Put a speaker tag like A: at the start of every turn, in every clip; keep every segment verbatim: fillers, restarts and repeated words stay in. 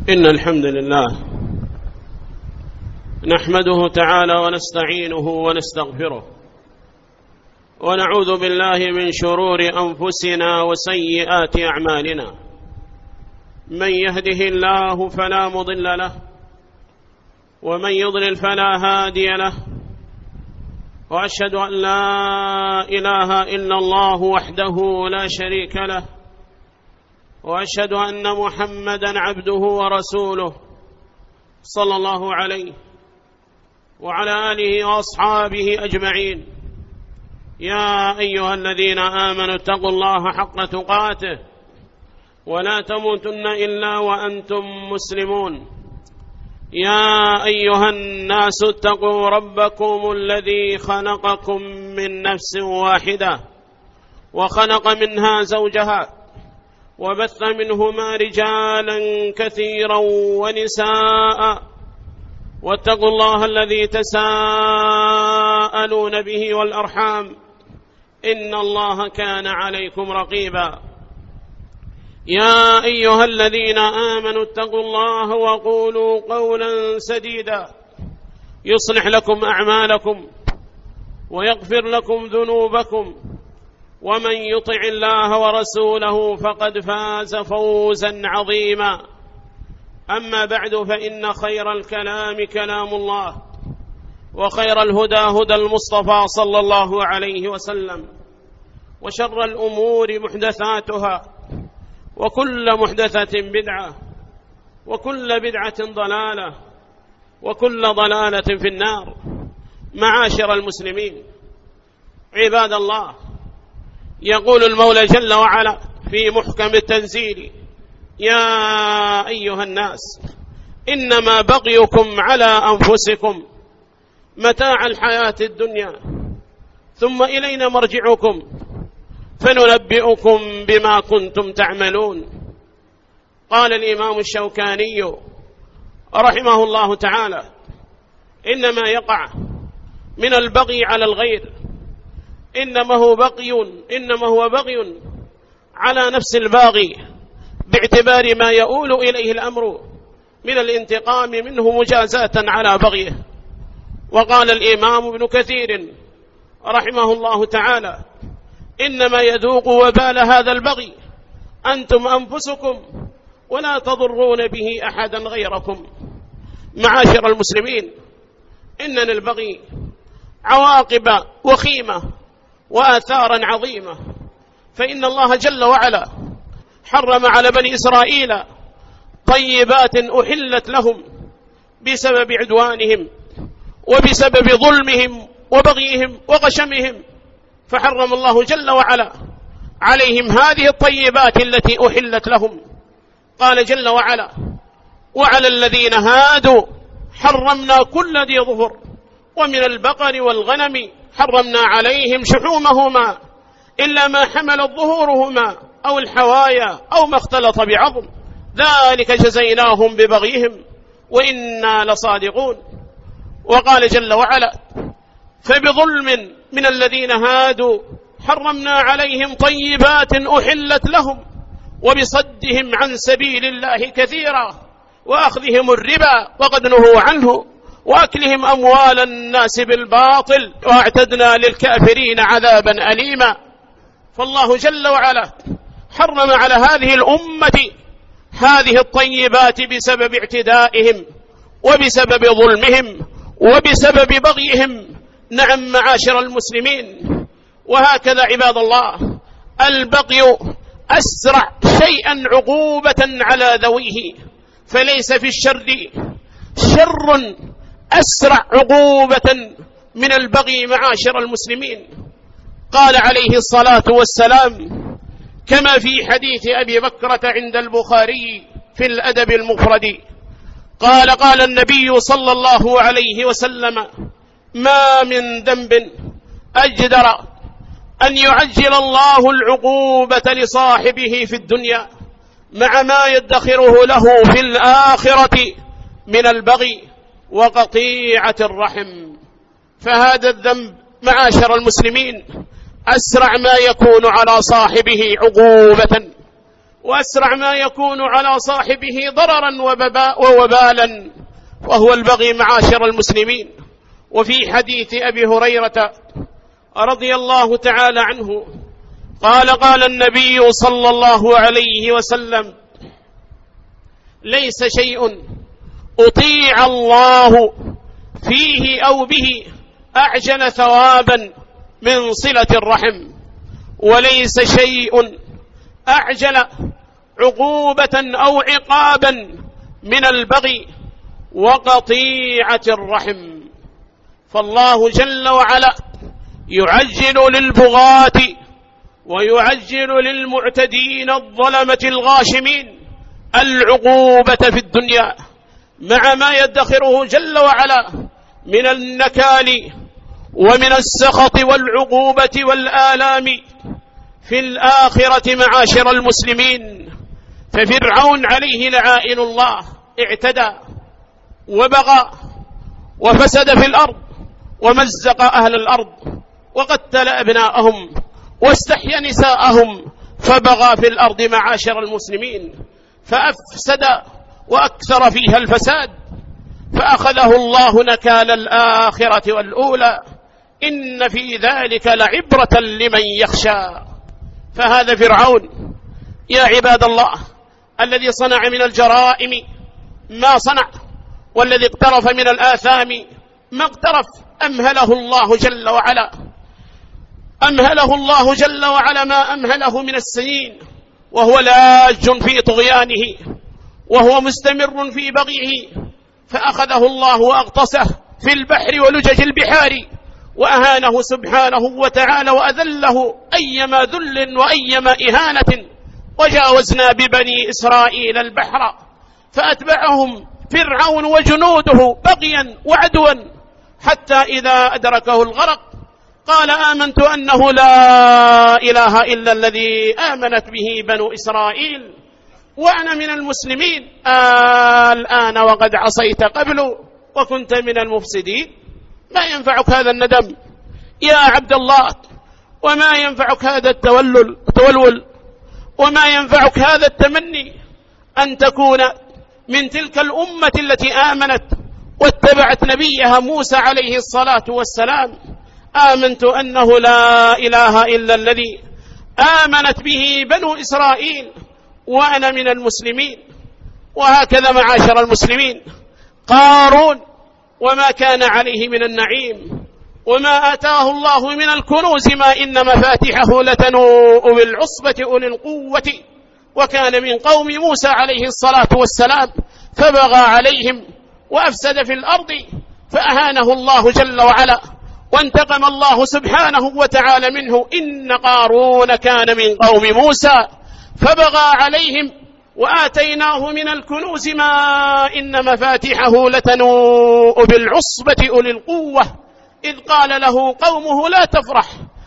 A: إن الحمد لله نحمده تعالى ونستعينه ونستغفره ونعوذ بالله من شرور أنفسنا وسيئات أعمالنا. من يهده الله فلا مضل له ومن يضلل فلا هادي له، وأشهد أن لا إله إلا الله وحده لا شريك له، وأشهد أن محمدًا عبده ورسوله صلى الله عليه وعلى آله وأصحابه أجمعين. يا أيها الذين آمنوا اتقوا الله حق تقاته ولا تموتن إلا وأنتم مسلمون. يا أيها الناس اتقوا ربكم الذي خلقكم من نفس واحدة وخلق منها زوجها وبث منهما رجالا كثيرا ونساء، واتقوا الله الذي تساءلون به والأرحام إن الله كان عليكم رقيبا. يا أيها الذين آمنوا اتقوا الله وقولوا قولا سديدا يصلح لكم أعمالكم ويغفر لكم ذنوبكم، ومن يطع الله ورسوله فقد فاز فوزا عظيما. أما بعد، فإن خير الكلام كلام الله، وخير الهدى هدى المصطفى صلى الله عليه وسلم، وشر الأمور محدثاتها، وكل محدثة بدعة، وكل بدعة ضلالة، وكل ضلالة في النار. معاشر المسلمين عباد الله، يقول المولى جل وعلا في محكم التنزيل: يا أيها الناس إنما بغيكم على أنفسكم متاع الحياة الدنيا ثم إلينا مرجعكم فننبئكم بما كنتم تعملون. قال الإمام الشوكاني رحمه الله تعالى: إنما يقع من البغي على الغير إنما هو بغي إنما هو بغي على نفس الباغي باعتبار ما يؤول إليه الأمر من الانتقام منه مجازاة على بغيه. وقال الإمام ابن كثير رحمه الله تعالى: إنما يذوق وبال هذا البغي أنتم أنفسكم ولا تضرون به أحدا غيركم. معاشر المسلمين، إن للبغي عواقب وخيمة وآثارا عظيمة، فإن الله جل وعلا حرم على بني إسرائيل طيبات أحلت لهم بسبب عدوانهم وبسبب ظلمهم وبغيهم وغشمهم، فحرم الله جل وعلا عليهم هذه الطيبات التي أحلت لهم. قال جل وعلا: وعلى الذين هادوا حرمنا كل ذي ظفر ومن البقر والغنم حرمنا عليهم شحومهما إلا ما حملت ظهورهما أو الحوايا أو ما اختلط بعظم ذلك جزيناهم ببغيهم وإنا لصادقون. وقال جل وعلا: فبظلم من الذين هادوا حرمنا عليهم طيبات أحلت لهم وبصدهم عن سبيل الله كثيرا وأخذهم الربا وقد نهوا عنه وأكلهم أموال الناس بالباطل وأعتدنا للكافرين عذابا أليما. فالله جل وعلا حرم على هذه الأمة هذه الطيبات بسبب اعتدائهم وبسبب ظلمهم وبسبب بغيهم. نعم معاشر المسلمين، وهكذا عباد الله البغي أسرع شيئا عقوبة على ذويه، فليس في الشر شر أسرع عقوبة من البغي. معاشر المسلمين، قال عليه الصلاة والسلام كما في حديث أبي بكرة عند البخاري في الأدب المفرد قال: قال النبي صلى الله عليه وسلم: ما من ذنب أجدر أن يعجل الله العقوبة لصاحبه في الدنيا مع ما يدخره له في الآخرة من البغي وقطيعة الرحم. فهذا الذنب معاشر المسلمين أسرع ما يكون على صاحبه عقوبة، وأسرع ما يكون على صاحبه ضررا ووبالا، وهو البغي معاشر المسلمين. وفي حديث أبي هريرة رضي الله تعالى عنه قال قال النبي صلى الله عليه وسلم: ليس شيء أطيع الله فيه أو به أعجل ثوابا من صلة الرحم، وليس شيء أعجل عقوبة أو عقابا من البغي وقطيعة الرحم. فالله جل وعلا يعجل للبغاة ويعجل للمعتدين الظلمة الغاشمين العقوبة في الدنيا مع ما يدخره جل وعلا من النكال ومن السخط والعقوبة والآلام في الآخرة معاشر المسلمين. ففرعون عليه لعائن الله اعتدى وبغى وفسد في الأرض ومزق أهل الأرض وقتل أبناءهم واستحيا نساءهم، فبغى في الأرض معاشر المسلمين فأفسد وأكثر فيها الفساد، فأخذه الله نكال الآخرة والأولى. إن في ذلك لعبرة لمن يخشى. فهذا فرعون يا عباد الله الذي صنع من الجرائم ما صنع، والذي اقترف من الآثام ما اقترف، أمهله الله جل وعلا أمهله الله جل وعلا ما أمهله من السنين، وهو لاج في طغيانه وهو مستمر في بغيه، فأخذه الله وأغطسه في البحر ولجج البحار، وأهانه سبحانه وتعالى وأذله أيما ذل وأيما إهانة. وجاوزنا ببني إسرائيل البحر فأتبعهم فرعون وجنوده بغيا وعدوا، حتى إذا أدركه الغرق قال: آمنت أنه لا إله إلا الذي آمنت به بنو إسرائيل وأنا من المسلمين. آه الآن وقد عصيت قبل وكنت من المفسدين. ما ينفعك هذا الندم يا عبد الله، وما ينفعك هذا التولل التولول، وما ينفعك هذا التمني أن تكون من تلك الأمة التي آمنت واتبعت نبيها موسى عليه الصلاة والسلام. آمنت أنه لا إله إلا الذي آمنت به بنو إسرائيل وأنا من المسلمين. وهكذا معاشر المسلمين قارون وما كان عليه من النعيم وما آتاه الله من الكنوز ما إن مفاتحه لتنوء بالعصبة أولي القوة، وكان من قوم موسى عليه الصلاة والسلام فبغى عليهم وأفسد في الأرض فأهانه الله جل وعلا، وانتقم الله سبحانه وتعالى منه. إن قارون كان من قوم موسى فبغى عليهم وآتيناه من الكنوز ما إن مفاتحه لتنوء بالعصبة أولي القوة، إذ قال له قومه: لا تفرح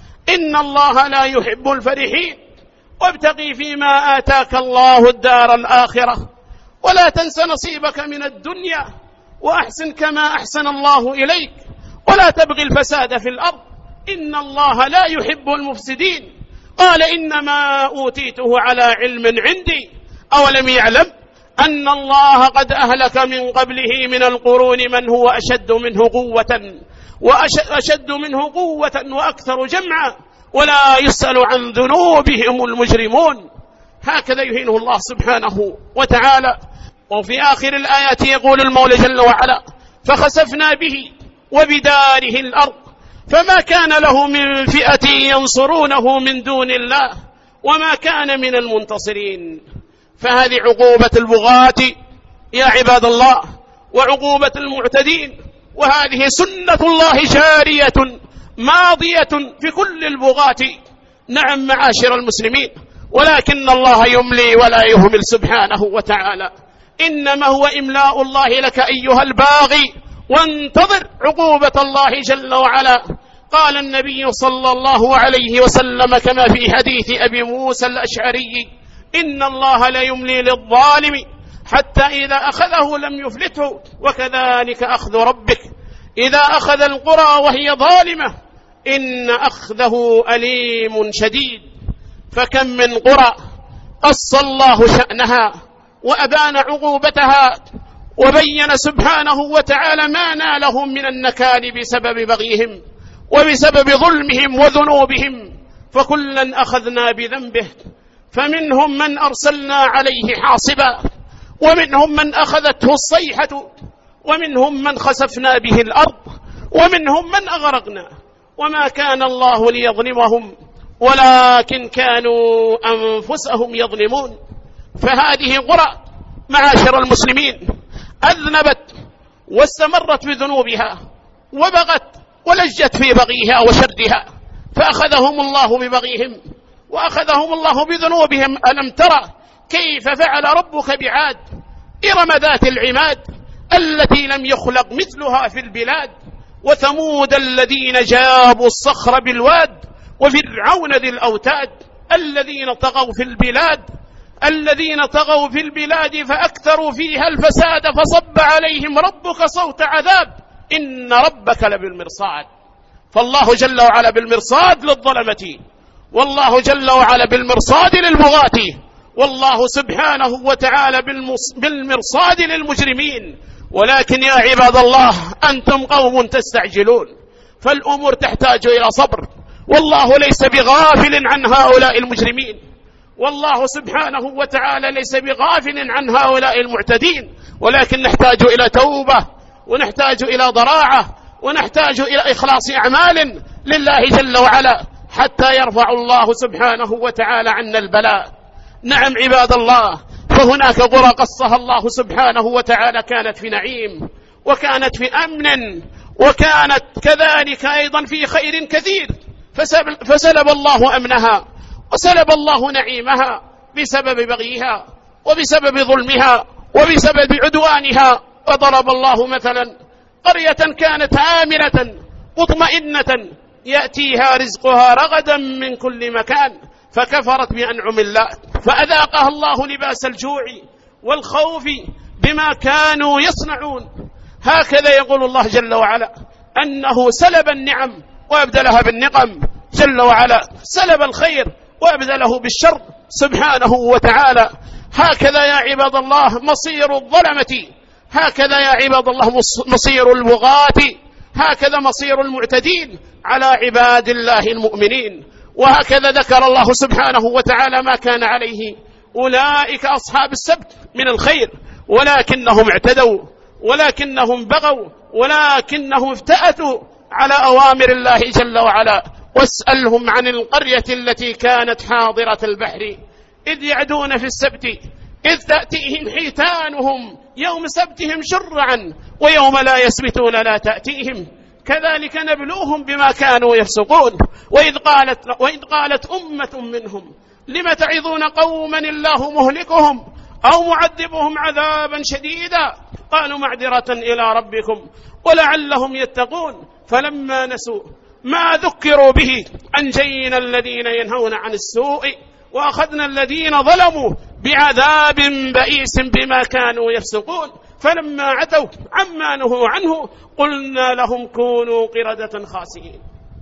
A: إن الله لا يحب الفرحين، وابتغي فيما آتاك الله الدار الآخرة ولا تنس نصيبك من الدنيا وأحسن كما أحسن الله إليك ولا تبغي الفساد في الأرض إن الله لا يحب المفسدين. قال: إنما أوتيته على علم عندي، أولم يعلم أن الله قد أهلك من قبله من القرون من هو أشد منه قوة وأشد منه قوة وأكثر جمعا ولا يسأل عن ذنوبهم المجرمون. هكذا يهينه الله سبحانه وتعالى. وفي آخر الآيات يقول المولى جل وعلا: فخسفنا به وبداره الأرض فما كان له من فئة ينصرونه من دون الله وما كان من المنتصرين. فهذه عقوبة البغاة يا عباد الله وعقوبة المعتدين، وهذه سنة الله جارية ماضية في كل البغاة. نعم معاشر المسلمين، ولكن الله يملي ولا يهمل سبحانه وتعالى. إنما هو إملاء الله لك أيها الباغي، وانتظر عقوبة الله جل وعلا. قال النبي صلى الله عليه وسلم كما في حديث أبي موسى الأشعري: إن الله لا يملي للظالم حتى إذا أخذه لم يفلته، وكذلك أخذ ربك إذا أخذ القرى وهي ظالمة إن أخذه أليم شديد. فكم من قرى قص الله شأنها وأبان عقوبتها، وبين سبحانه وتعالى ما نالهم من النكال بسبب بغيهم وبسبب ظلمهم وذنوبهم، فكلا أخذنا بذنبه، فمنهم من أرسلنا عليه حاصبا، ومنهم من أخذته الصيحة، ومنهم من خسفنا به الأرض، ومنهم من أغرقنا، وما كان الله ليظلمهم ولكن كانوا أنفسهم يظلمون. فهذه قرى معاشر المسلمين أذنبت واستمرت بذنوبها وبغت ولجت في بغيها وشردها، فأخذهم الله ببغيهم وأخذهم الله بذنوبهم. ألم ترى كيف فعل ربك بعاد إرم ذات العماد التي لم يخلق مثلها في البلاد، وثمود الذين جابوا الصخر بالواد، وفرعون ذي الأوتاد الذين طغوا في البلاد الذين طغوا في البلاد فأكثروا فيها الفساد فصب عليهم ربك صوت عذاب إن ربك لبالمرصاد. فالله جل وعلا بالمرصاد للظلمة، والله جل وعلا بالمرصاد للبغاة، والله سبحانه وتعالى بالمرصاد للمجرمين. ولكن يا عباد الله أنتم قوم تستعجلون، فالأمور تحتاج إلى صبر، والله ليس بغافل عن هؤلاء المجرمين، والله سبحانه وتعالى ليس بغافل عن هؤلاء المعتدين، ولكن نحتاج إلى توبة، ونحتاج إلى ضراعة، ونحتاج إلى إخلاص أعمال لله جل وعلا حتى يرفع الله سبحانه وتعالى عنا البلاء. نعم عباد الله، فهناك قرى قصها الله سبحانه وتعالى كانت في نعيم وكانت في أمن وكانت كذلك أيضا في خير كثير، فسلب الله أمنها وسلب الله نعيمها بسبب بغيها وبسبب ظلمها وبسبب عدوانها. وضرب الله مثلا قرية كانت آمنة مطمئنة يأتيها رزقها رغدا من كل مكان فكفرت بأنعم الله فأذاقها الله لباس الجوع والخوف بما كانوا يصنعون. هكذا يقول الله جل وعلا أنه سلب النعم وأبدلها بالنقم، جل وعلا سلب الخير وأبدله بالشر سبحانه وتعالى. هكذا يا عباد الله مصير الظلمة، هكذا يا عباد الله مصير البغاة، هكذا مصير المعتدين على عباد الله المؤمنين. وهكذا ذكر الله سبحانه وتعالى ما كان عليه أولئك أصحاب السبت من الخير، ولكنهم اعتدوا ولكنهم بغوا ولكنهم افتأتوا على أوامر الله جل وعلا. واسألهم عن القرية التي كانت حاضرة البحر إذ يعدون في السبت إذ تأتيهم حيتانهم يوم سبتهم شرعا ويوم لا يسبتون لا تأتيهم كذلك نبلوهم بما كانوا يفسقون. وإذ قالت, وإذ قالت أمة منهم لم تعظون قوما الله مهلكهم أو معذبهم عذابا شديدا قالوا معذرة إلى ربكم ولعلهم يتقون فلما نسوا ما ذكروا به أنجينا الذين ينهون عن السوء وأخذنا الذين ظلموا بعذاب بئيس بما كانوا يفسقون فلما عتوا عما نهوا عنه قلنا لهم كونوا قردة خاسئين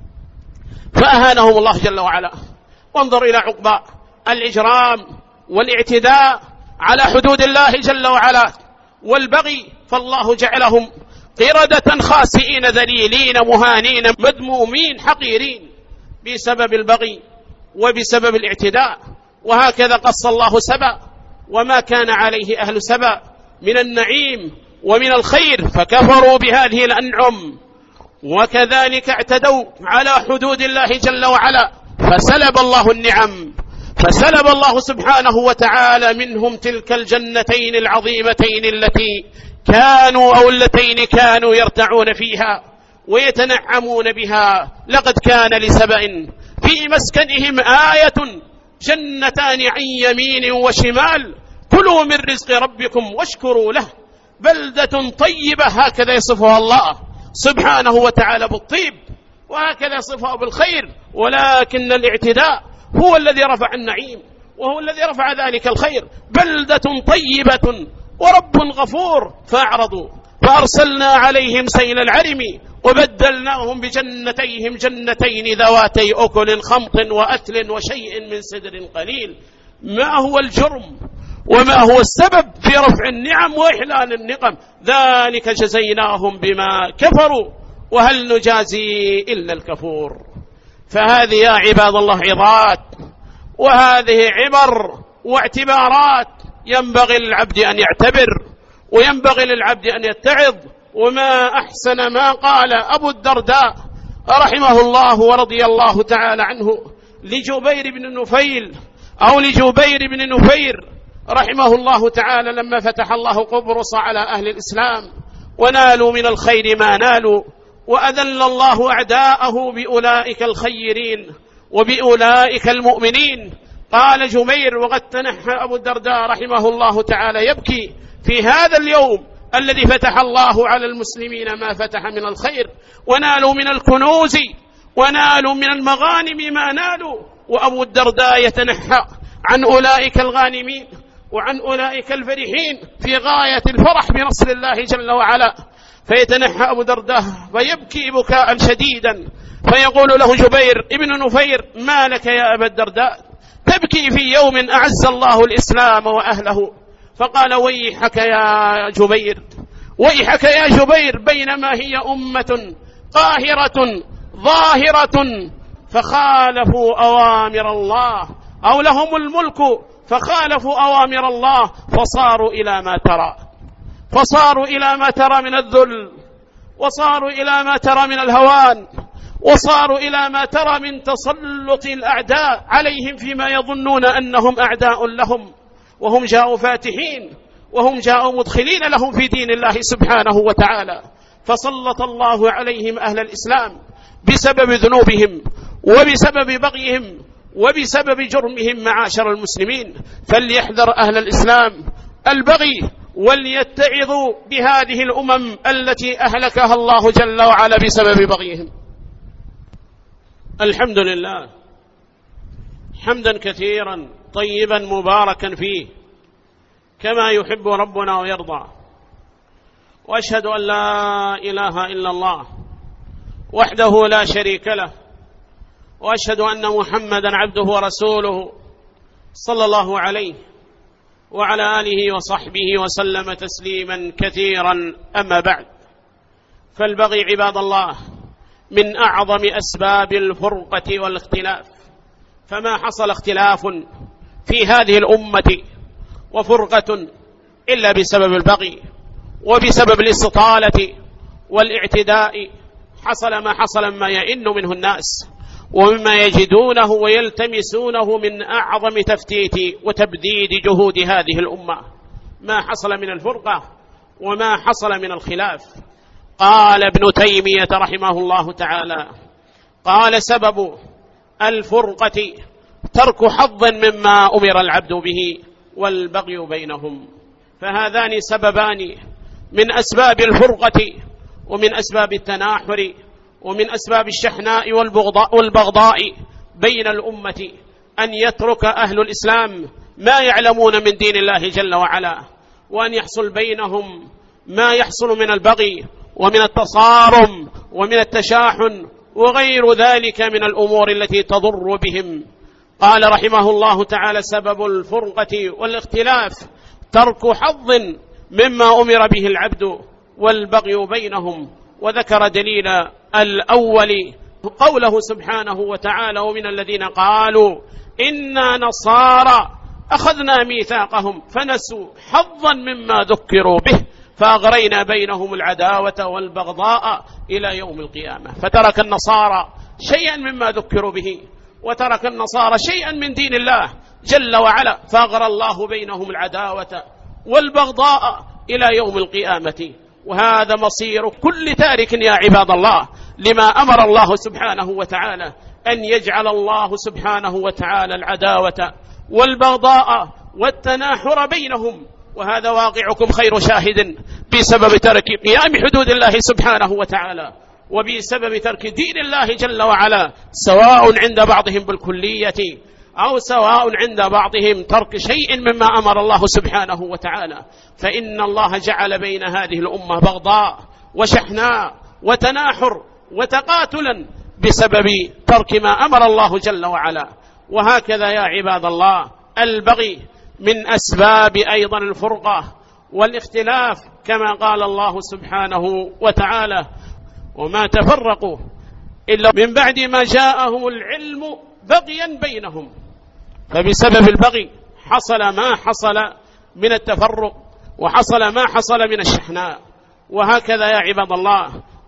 A: فأهانهم الله جل وعلا. وانظر إلى عقبى الإجرام والاعتداء على حدود الله جل وعلا والبغي، فالله جعلهم قردة خاسئين ذليلين مهانين مذمومين حقيرين بسبب البغي وبسبب الاعتداء. وهكذا قص الله سبأ وما كان عليه أهل سبأ من النعيم ومن الخير فكفروا بهذه الأنعم، وكذلك اعتدوا على حدود الله جل وعلا فسلب الله النعم، فسلب الله سبحانه وتعالى منهم تلك الجنتين العظيمتين التي كانوا أو اللتين كانوا يرتعون فيها ويتنعمون بها. لقد كان لسبأ في مسكنهم آية جنتان عن يمين وشمال كلوا من رزق ربكم واشكروا له بلدة طيبة. هكذا يصفها الله سبحانه وتعالى بالطيب، وهكذا يصفها بالخير، ولكن الاعتداء هو الذي رفع النعيم وهو الذي رفع ذلك الخير. بلدة طيبة ورب غفور فأعرضوا فأرسلنا عليهم سيل العرم وبدلناهم بجنتيهم جنتين ذواتي أكل خمط وأثل وشيء من سدر قليل ما هو الجرم وما هو السبب في رفع النعم وإحلال النقم. ذلك جزيناهم بما كفروا وهل نجازي إلا الكفور. فهذه يا عباد الله عظات، وهذه عبر واعتبارات ينبغي للعبد أن يعتبر، وينبغي للعبد أن يتعظ. وما أحسن ما قال أبو الدرداء رحمه الله ورضي الله تعالى عنه لجبير بن نفيل أو لجبير بن نفير رحمه الله تعالى لما فتح الله قبرص على أهل الإسلام ونالوا من الخير ما نالوا، وأذل الله أعداءه بأولئك الخيرين وبأولئك المؤمنين. قال جبير وقد تنحى أبو الدرداء رحمه الله تعالى يبكي في هذا اليوم الذي فتح الله على المسلمين ما فتح من الخير، ونالوا من الكنوز ونالوا من المغانم ما نالوا، وأبو الدرداء يتنحى عن أولئك الغانمين وعن أولئك الفرحين في غاية الفرح بنصر الله جل وعلا. فيتنحى أبو الدرداء فيبكي بكاء شديدا، فيقول له جبير ابن نفير ما لك يا أبا الدرداء تبكي في يوم أعز الله الإسلام وأهله؟ فقال ويحك يا جبير، ويحك يا جبير، بينما هي أمة قاهرة ظاهرة فخالفوا أوامر الله، أو لهم الملك فخالفوا أوامر الله فصاروا إلى ما ترى، فصاروا إلى ما ترى من الذل، وصاروا إلى ما ترى من الهوان، وصاروا إلى ما ترى من تسلط الأعداء عليهم فيما يظنون أنهم أعداء لهم، وهم جاءوا فاتحين، وهم جاءوا مدخلين لهم في دين الله سبحانه وتعالى. فسلط الله عليهم أهل الإسلام بسبب ذنوبهم وبسبب بغيهم وبسبب جرمهم. معاشر المسلمين، فليحذر أهل الإسلام البغي وليتعظوا بهذه الأمم التي أهلكها الله جل وعلا بسبب بغيهم. الحمد لله حمدا كثيرا طيبا مباركا فيه كما يحب ربنا ويرضى، وأشهد أن لا إله إلا الله وحده لا شريك له، وأشهد أن محمدا عبده ورسوله صلى الله عليه وعلى آله وصحبه وسلم تسليما كثيرا. أما بعد، فالبغي عباد الله من أعظم أسباب الفرقة والاختلاف، فما حصل اختلاف في هذه الأمة وفرقة إلا بسبب البغي وبسبب الاستطالة والاعتداء. حصل ما حصل ما يئن منه الناس ومما يجدونه ويلتمسونه من أعظم تفتيت وتبديد جهود هذه الأمة، ما حصل من الفرقة وما حصل من الخلاف. قال ابن تيمية رحمه الله تعالى قال سبب الفرقة ترك حظ مما أمر العبد به والبغي بينهم. فهذان سببان من أسباب الفرقة ومن أسباب التناحر ومن أسباب الشحناء والبغضاء بين الأمة، أن يترك أهل الإسلام ما يعلمون من دين الله جل وعلا، وأن يحصل بينهم ما يحصل من البغي ومن التصارم ومن التشاحن وغير ذلك من الأمور التي تضر بهم. قال رحمه الله تعالى سبب الفرقة والاختلاف ترك حظ مما أمر به العبد والبغي بينهم. وذكر دليل الأول قوله سبحانه وتعالى ومن الذين قالوا إنا نصارى أخذنا ميثاقهم فنسوا حظا مما ذكروا به فأغرينا بينهم العداوة والبغضاء إلى يوم القيامة. فترك النصارى شيئا مما ذكروا به، وترك النصارى شيئا من دين الله جل وعلا، فأغرى الله بينهم العداوة والبغضاء إلى يوم القيامة. وهذا مصير كل تارك يا عباد الله لما أمر الله سبحانه وتعالى، أن يجعل الله سبحانه وتعالى العداوة والبغضاء والتناحر بينهم. وهذا واقعكم خير شاهد بسبب ترك قيام حدود الله سبحانه وتعالى وبسبب ترك دين الله جل وعلا، سواء عند بعضهم بالكلية أو سواء عند بعضهم ترك شيء مما أمر الله سبحانه وتعالى. فإن الله جعل بين هذه الأمة بغضاء وشحناء وتناحر وتقاتلا بسبب ترك ما أمر الله جل وعلا. وهكذا يا عباد الله البغي من أسباب أيضا الفرقة والاختلاف، كما قال الله سبحانه وتعالى: وما تفرقوا إلا من بعد ما جاءهم العلم بغيا بينهم. فبسبب البغي حصل ما حصل من التفرق، وحصل ما حصل من الشحناء. وهكذا يا عباد الله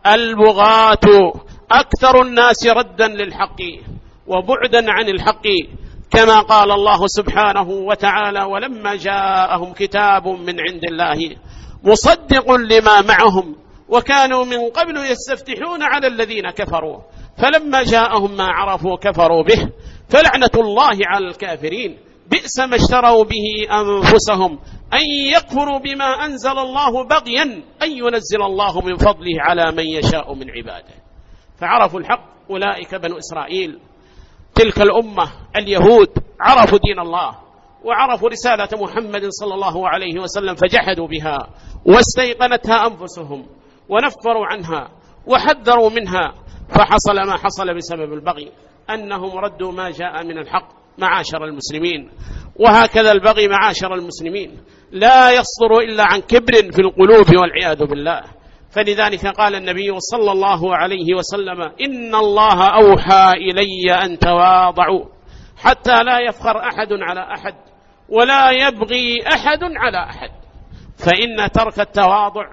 A: البغاة أكثر الناس ردا للحق وبعدا عن الحق، كما قال الله سبحانه وتعالى: ولما جاءهم كتاب من عند الله مصدق لما معهم وكانوا من قبل يستفتحون على الذين كفروا فلما جاءهم ما عرفوا كفروا به فلعنة الله على الكافرين بئس ما اشتروا به أنفسهم أن يكفروا بما أنزل الله بغيا أن ينزل الله من فضله على من يشاء من عباده. فعرفوا الحق أولئك بنو إسرائيل، تلك الأمة اليهود عرفوا دين الله وعرفوا رسالة محمد صلى الله عليه وسلم فجحدوا بها واستيقنتها أنفسهم ونفروا عنها وحذروا منها، فحصل ما حصل بسبب البغي أنهم ردوا ما جاء من الحق معاشر المسلمين. وهكذا البغي معاشر المسلمين لا يصدر إلا عن كبر في القلوب والعياذ بالله. فلذلك قال النبي صلى الله عليه وسلم: إن الله أوحى إلي أن تواضعوا حتى لا يفخر أحد على أحد ولا يبغي أحد على أحد، فإن ترك التواضع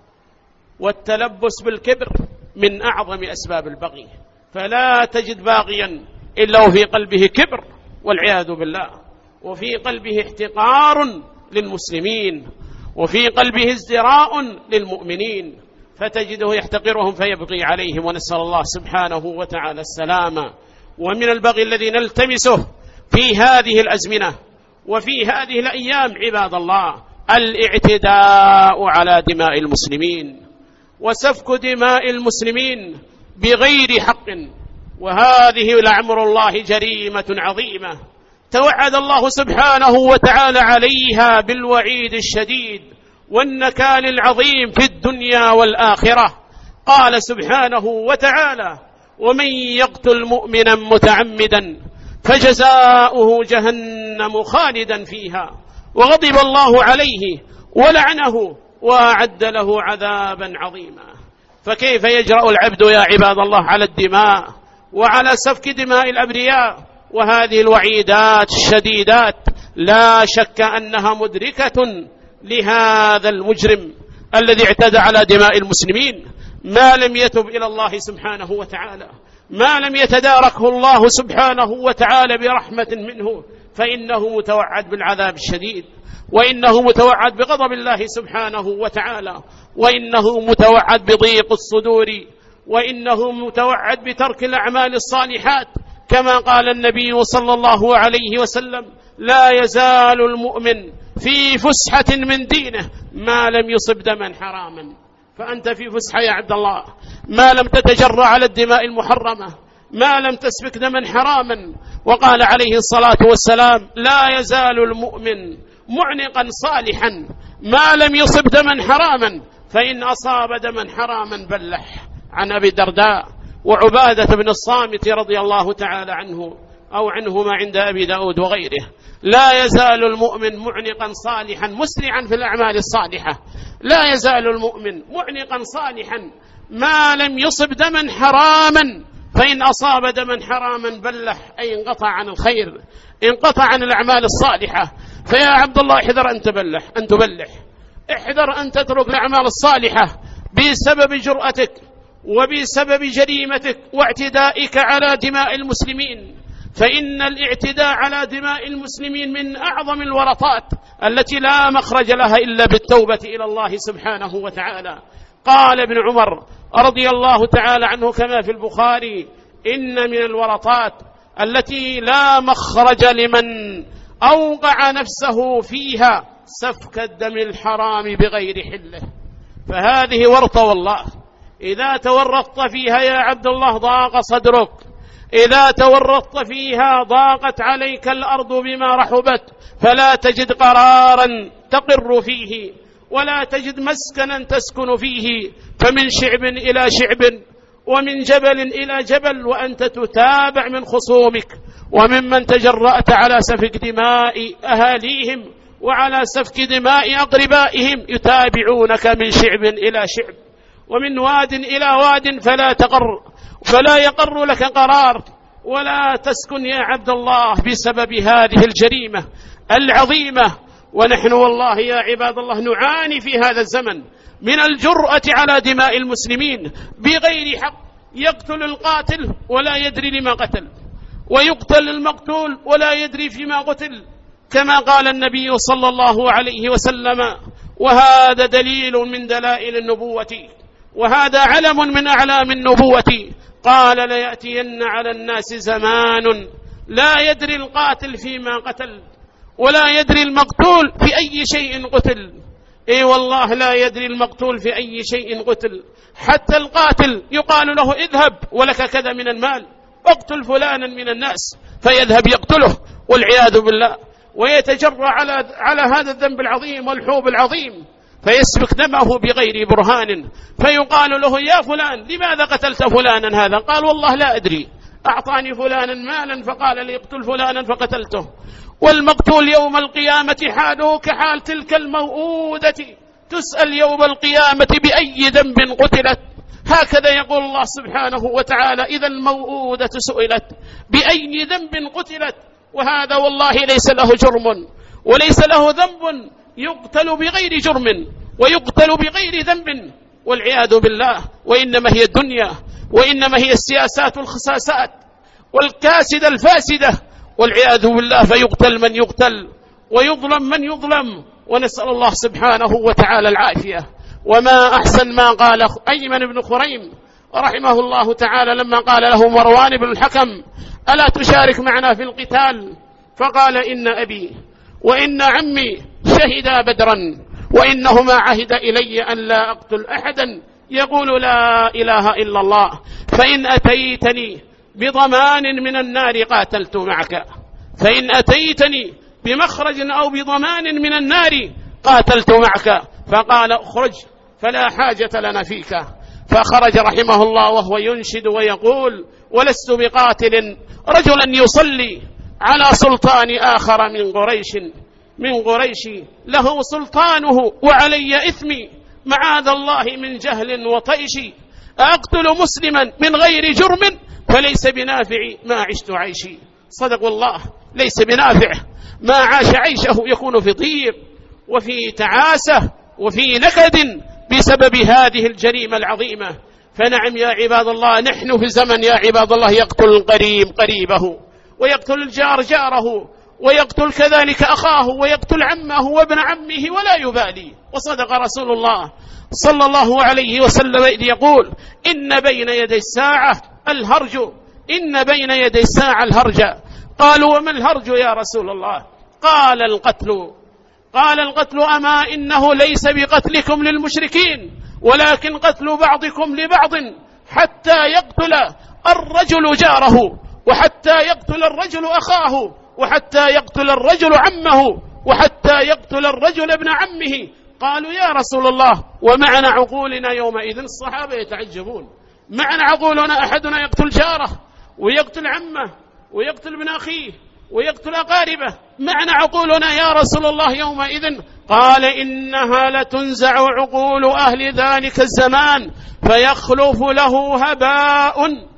A: والتلبس بالكبر من أعظم أسباب البغي. فلا تجد باغيا إلا وفي قلبه كبر والعياذ بالله، وفي قلبه احتقار للمسلمين، وفي قلبه ازدراء للمؤمنين، فتجده يحتقرهم فيبغي عليهم، ونسأل الله سبحانه وتعالى السلامة. ومن البغي الذي نلتمسه في هذه الأزمنة وفي هذه الأيام عباد الله الاعتداء على دماء المسلمين وسفك دماء المسلمين بغير حق، وهذه لعمر الله جريمة عظيمة توعد الله سبحانه وتعالى عليها بالوعيد الشديد والنكال العظيم في الدنيا والآخرة. قال سبحانه وتعالى: ومن يقتل مؤمنا متعمدا فجزاؤه جهنم خالدا فيها وغضب الله عليه ولعنه وأعد له عذابا عظيما. فكيف يجرأ العبد يا عباد الله على الدماء وعلى سفك دماء الأبرياء؟ وهذه الوعيدات الشديدات لا شك أنها مدركة لهذا المجرم الذي اعتدى على دماء المسلمين ما لم يتب إلى الله سبحانه وتعالى، ما لم يتداركه الله سبحانه وتعالى برحمة منه، فإنه متوعد بالعذاب الشديد، وإنه متوعد بغضب الله سبحانه وتعالى، وإنه متوعد بضيق الصدور، وإنه متوعد بترك الأعمال الصالحات، كما قال النبي صلى الله عليه وسلم: لا يزال المؤمن في فسحة من دينه ما لم يصب دما حراما. فأنت في فسحة يا عبد الله ما لم تتجرع على الدماء المحرمة، ما لم تسفك دما حراما. وقال عليه الصلاة والسلام: لا يزال المؤمن معنقا صالحا ما لم يصب دما حراما، فإن أصاب دما حراما بلح. عن أبي الدرداء وعبادة بن الصامت رضي الله تعالى عنه أو عنهما عند أبي داود وغيره: لا يزال المؤمن معنقا صالحا مسرعا في الأعمال الصالحة، لا يزال المؤمن معنقا صالحا ما لم يصب دما حراما، فإن أصاب دما حراما بلح، أي انقطع عن الخير، انقطع عن الأعمال الصالحة. فيا عبد الله احذر أن تبلح أن تبلح احذر أن تترك الأعمال الصالحة بسبب جرأتك وبسبب جريمتك واعتدائك على دماء المسلمين، فإن الاعتداء على دماء المسلمين من أعظم الورطات التي لا مخرج لها إلا بالتوبة إلى الله سبحانه وتعالى. قال ابن عمر رضي الله تعالى عنه كما في البخاري: إن من الورطات التي لا مخرج لمن أوقع نفسه فيها سفك الدم الحرام بغير حله. فهذه ورطة والله، إذا تورطت فيها يا عبد الله ضاق صدرك، إذا تورطت فيها ضاقت عليك الأرض بما رحبت، فلا تجد قرارا تقر فيه ولا تجد مسكنا تسكن فيه، فمن شعب إلى شعب ومن جبل إلى جبل وأنت تتابع من خصومك وممن تجرأت على سفك دماء أهاليهم وعلى سفك دماء أقربائهم، يتابعونك من شعب إلى شعب ومن واد إلى واد، فلا تقر فلا يقر لك قرار ولا تسكن يا عبد الله بسبب هذه الجريمة العظيمة. ونحن والله يا عباد الله نعاني في هذا الزمن من الجرأة على دماء المسلمين بغير حق. يقتل القاتل ولا يدري لما قتل، ويقتل المقتول ولا يدري فيما قتل، كما قال النبي صلى الله عليه وسلم. وهذا دليل من دلائل النبوة، وهذا علم من أعلام النبوة. قال ليأتين على الناس زمان لا يدري القاتل فيما قتل ولا يدري المقتول في أي شيء قتل. اي والله لا يدري المقتول في أي شيء قتل، حتى القاتل يقال له اذهب ولك كذا من المال، اقتل فلانا من الناس، فيذهب يقتله والعياذ بالله، ويتجرأ على على هذا الذنب العظيم والحوب العظيم، فيسفك دمه بغير برهان، فيقال له يا فلان لماذا قتلت فلانا هذا؟ قال والله لا أدري، أعطاني فلانا مالا فقال لي اقتل فلانا فقتلته. والمقتول يوم القيامة حاله كحال تلك الموءودة، تسأل يوم القيامة بأي ذنب قتلت. هكذا يقول الله سبحانه وتعالى إذا الموءودة سئلت بأي ذنب قتلت. وهذا والله ليس له جرم وليس له ذنب، يقتل بغير جرم ويقتل بغير ذنب والعياذ بالله. وإنما هي الدنيا، وإنما هي السياسات والخساسات والكاسدة الفاسدة والعياذ بالله، فيقتل من يقتل ويظلم من يظلم، ونسأل الله سبحانه وتعالى العافية. وما أحسن ما قال أيمن بن خريم رحمه الله تعالى لما قال له مروان بن الحكم ألا تشارك معنا في القتال؟ فقال إن أبي وإن عمي شهدا بدرا وإنهما عهد إلي أن لا أقتل أحدا يقول لا إله إلا الله، فإن أتيتني بضمان من النار قاتلت معك، فإن أتيتني بمخرج أو بضمان من النار قاتلت معك. فقال اخرج فلا حاجة لنا فيك. فخرج رحمه الله وهو ينشد ويقول ولست بقاتل رجلا يصلي على سلطان آخر من قريش من قريش له سلطانه وعلي إثمي معاذ الله من جهل وطيش، أقتل مسلما من غير جرم فليس بنافع ما عشت عيشي. صدق الله، ليس بنافع ما عاش عيشه، يكون في ضيق وفي تعاسة وفي نكد بسبب هذه الجريمة العظيمة. فنعم يا عباد الله، نحن في زمن يا عباد الله يقتل القريب قريبه، ويقتل الجار جاره، ويقتل كذلك أخاه، ويقتل عمه وابن عمه ولا يبالي. وصدق رسول الله صلى الله عليه وسلم إذ يقول إن بين يدي الساعة الهرج، إن بين يدي الساعة الهرج. قالوا وما الهرج يا رسول الله؟ قال القتل قال القتل أما إنه ليس بقتلكم للمشركين ولكن قتل بعضكم لبعض، حتى يقتل الرجل جاره، وحتى يقتل الرجل أخاه، وحتى يقتل الرجل عمه، وحتى يقتل الرجل ابن عمه. قالوا يا رسول الله ومعنى عقولنا يومئذ؟ الصحابة يتعجبون، معنى عقولنا أحدنا يقتل جاره ويقتل عمه ويقتل ابن أخيه ويقتل أقاربه، معنى عقولنا يا رسول الله يومئذ؟ قال إنها لتنزع عقول أهل ذلك الزمان فيخلف له هباء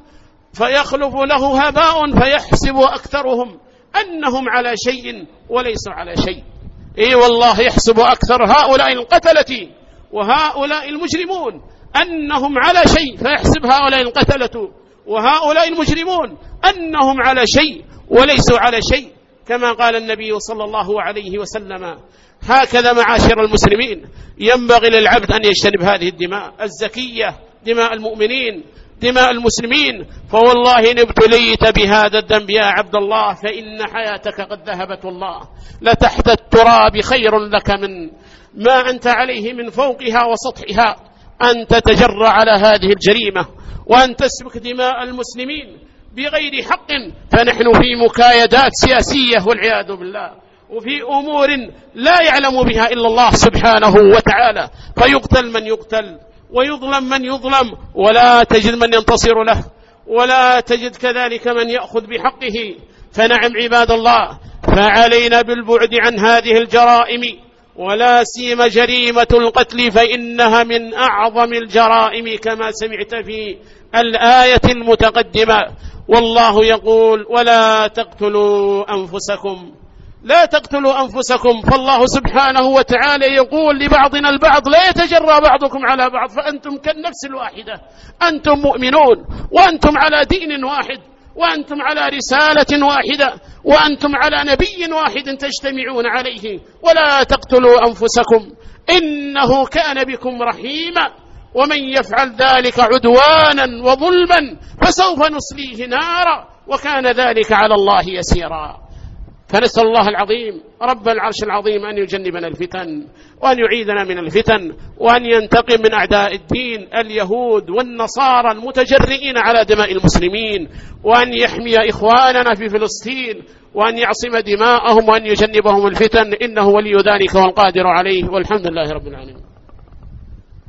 A: فيخلف له هباء فيحسب أكثرهم أنهم على شيء وليسوا على شيء. إي والله يحسب أكثر هؤلاء القتلة وهؤلاء المجرمون أنهم على شيء، فيحسب هؤلاء القتلة وهؤلاء المجرمون أنهم على شيء وليسوا على شيء، كما قال النبي صلى الله عليه وسلم. هكذا معاشر المسلمين ينبغي للعبد أن يجتنب هذه الدماء الزكية، دماء المؤمنين، دماء المسلمين. فوالله إن ابتليت بهذا الذنب يا عبد الله فإن حياتك قد ذهبت والله، لتحت التراب خير لك من ما أنت عليه من فوقها وسطحها، أن تتجرأ على هذه الجريمة وأن تسفك دماء المسلمين بغير حق. فنحن في مكايدات سياسية والعياذ بالله، وفي أمور لا يعلم بها إلا الله سبحانه وتعالى، فيقتل من يقتل ويظلم من يظلم ولا تجد من ينتصر له ولا تجد كذلك من يأخذ بحقه. فنعم عباد الله، فعلينا بالبعد عن هذه الجرائم، ولا سيما جريمة القتل، فإنها من أعظم الجرائم كما سمعت في الآية المتقدمة. والله يقول ولا تقتلوا أنفسكم، لا تقتلوا أنفسكم. فالله سبحانه وتعالى يقول لبعضنا البعض لا يتجرى بعضكم على بعض، فأنتم كالنفس الواحدة، أنتم مؤمنون وأنتم على دين واحد وأنتم على رسالة واحدة وأنتم على نبي واحد تجتمعون عليه. ولا تقتلوا أنفسكم إنه كان بكم رحيما ومن يفعل ذلك عدوانا وظلما فسوف نصليه نارا وكان ذلك على الله يسيرا. فنسأل الله العظيم رب العرش العظيم أن يجنبنا الفتن وأن يعيذنا من الفتن وأن ينتقم من أعداء الدين اليهود والنصارى المتجرئين على دماء المسلمين، وأن يحمي إخواننا في فلسطين وأن يعصم دماءهم وأن يجنبهم الفتن، إنه ولي ذلك والقادر عليه، والحمد لله رب العالمين.